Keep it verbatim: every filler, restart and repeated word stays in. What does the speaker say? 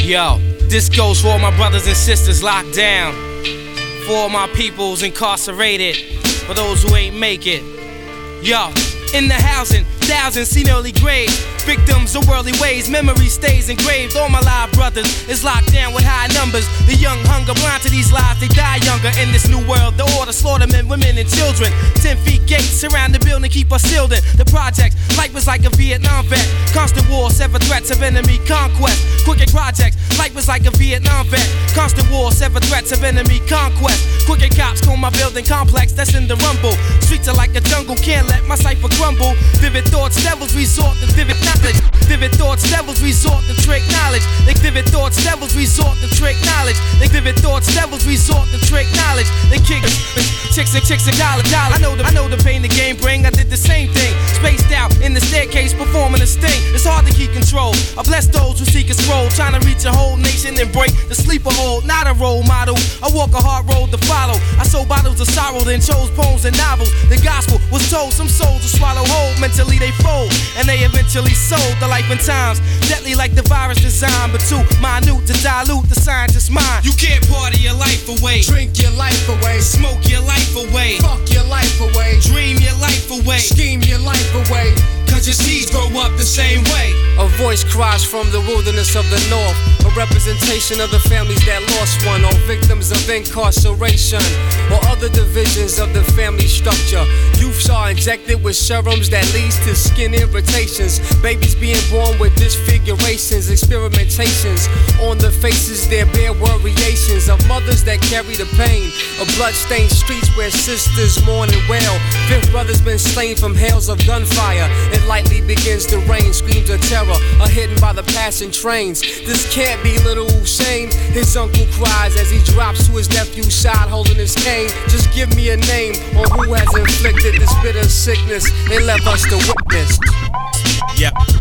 Yo, this goes for all my brothers and sisters locked down, for all my peoples incarcerated, for those who ain't make it. Yo, in the housing, thousands seen early graves, victims of worldly ways, memory stays engraved. All my live brothers is locked down with high numbers. The young hunger blind to these lies, they die younger. In this new world, the order slaughter men, women, and children. Ten feet gates surround the building, keep us sealed in. The projects, life was like a Vietnam vet. Constant war, sever threats of enemy conquest. Quicken projects, life was like a Vietnam vet. Constant war, sever threats of enemy conquest. Quicken cops call my building complex, that's in the rumble. Streets are like a jungle, can't let my cipher crumble. Vivid thoughts, devils resort to vivid knowledge. Vivid thoughts, devils resort to trick knowledge. They vivid thoughts, devils resort to trick knowledge. They vivid thoughts, devils resort to trick knowledge. They kick chicks and chicks and dollar dollar. I know the I know the pain the game bring. I did the same thing. Spaced out in the staircase, performing a sting. It's hard to keep control. I bless those who seek a scroll, trying to reach a whole nation and break the sleeper hold. Not a role model. I walk a hard road to follow. I sold bottles of sorrow, then chose poems and novels. The gospel was told some souls will swallow whole. Mentally they fold, and they eventually sold the life and times. Deadly like the virus design, but too minute to dilute the scientist's mind. You can't party your life away, drink your life away, smoke your life away, fuck your life away, dream your life away, scheme your life away, cause your seeds grow up the same way. A voice cries from the wilderness of the north, a representation of the families that lost one, or victims of incarceration, or other divisions of the family structure. Youths are injected with serums that leads to skin irritations. Babies being born with disfigurations, experimentations on the faces, there bear variations of mothers that carry the pain of blood-stained streets where sisters mourn and wail. Fifth brothers been slain from hails of gunfire. It lightly begins to rain, screams of terror are hidden by the passing trains. This can't be little Hussein, his uncle cries as he drops to his nephew's side holding his cane. Just give me a name on who has inflicted this bitter sickness they left us to witness. Yep.